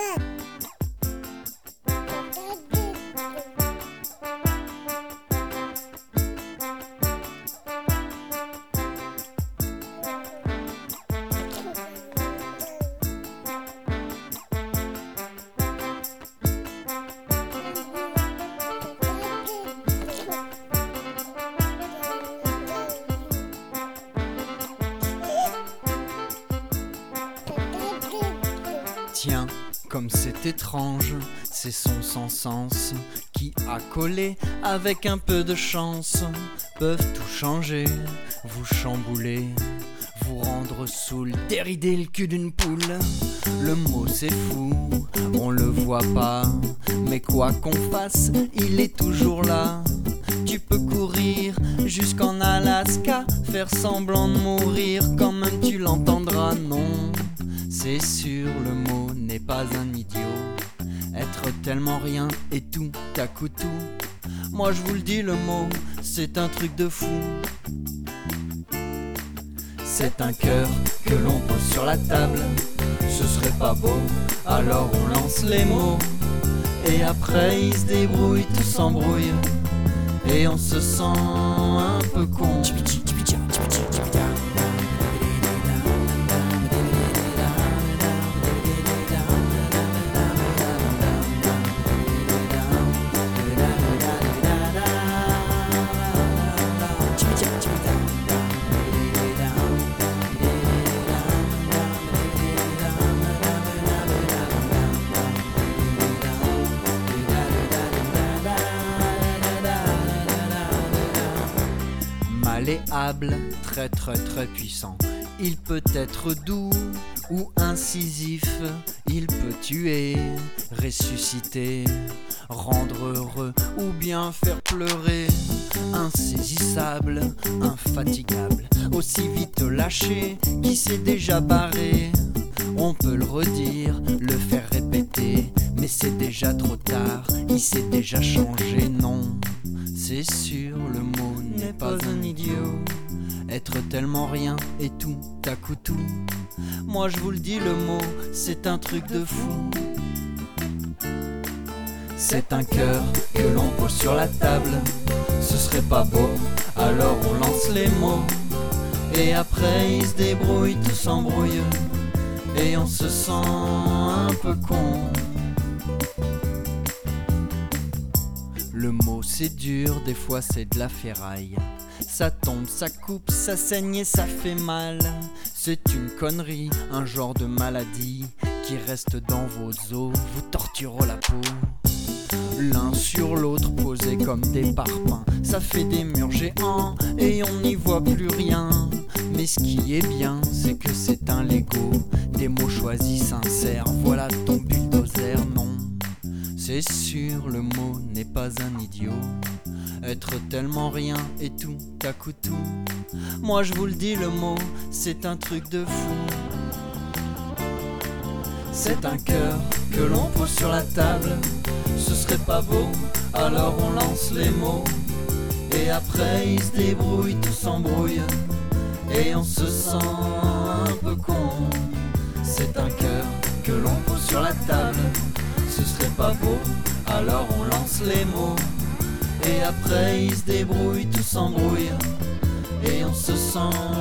Tiens, comme c'est étrange, ces sons sans sens qui, accolés avec un peu de chance, peuvent tout changer, vous chambouler, vous rendre saoul, dérider le cul d'une poule. Le mot c'est fou, on le voit pas, mais quoi qu'on fasse, il est toujours là. Tu peux courir jusqu'en Alaska, faire semblant de mourir quand même tu l'entendras, non. C'est sûr, le mot n'est pas un idiot. Être tellement rien et tout à coup tout. Moi je vous le dis, le mot, c'est un truc de fou. C'est un cœur que l'on pose sur la table. Ce serait pas beau, alors on lance les mots. Et après ils se débrouillent, tout s'embrouille. Et on se sent un peu con. Malléable, très très très puissant. Il peut être doux ou incisif. Il peut tuer, ressusciter, rendre heureux ou bien faire pleurer. Insaisissable, infatigable, aussi vite lâché qu'il s'est déjà barré. On peut le redire, le faire répéter, mais c'est déjà trop tard, il s'est déjà changé, non. C'est sûr, le mot n'est pas un idiot. Être tellement rien et tout à coup tout. Moi je vous le dis, le mot, c'est un truc de fou. C'est un cœur que l'on pose sur la table. Ce serait pas beau, alors on lance les mots. Et après ils se débrouillent, tout s'embrouille. Et on se sent un peu con. Le mot c'est dur, des fois c'est de la ferraille. Ça tombe, ça coupe, ça saigne et ça fait mal. C'est une connerie, un genre de maladie qui reste dans vos os, vous torturera la peau. L'un sur l'autre posés comme des parpaings, ça fait des murs géants et on n'y voit plus rien. Mais ce qui est bien, c'est que c'est un Lego, des mots choisis sincères, voilà ton bulldozer, non. C'est sûr, le mot n'est pas un idiot. Être tellement rien et tout à coup tout. Moi je vous le dis, le mot, c'est un truc de fou. C'est un cœur que l'on pose sur la table. Ce serait pas beau, alors on lance les mots. Et après ils se débrouillent, tout s'embrouille. Et on se sent un peu con. C'est un cœur que l'on pose sur la table. Ce serait pas beau, alors on lance les mots. Et après ils se débrouillent, tout s'embrouille. Et on se sent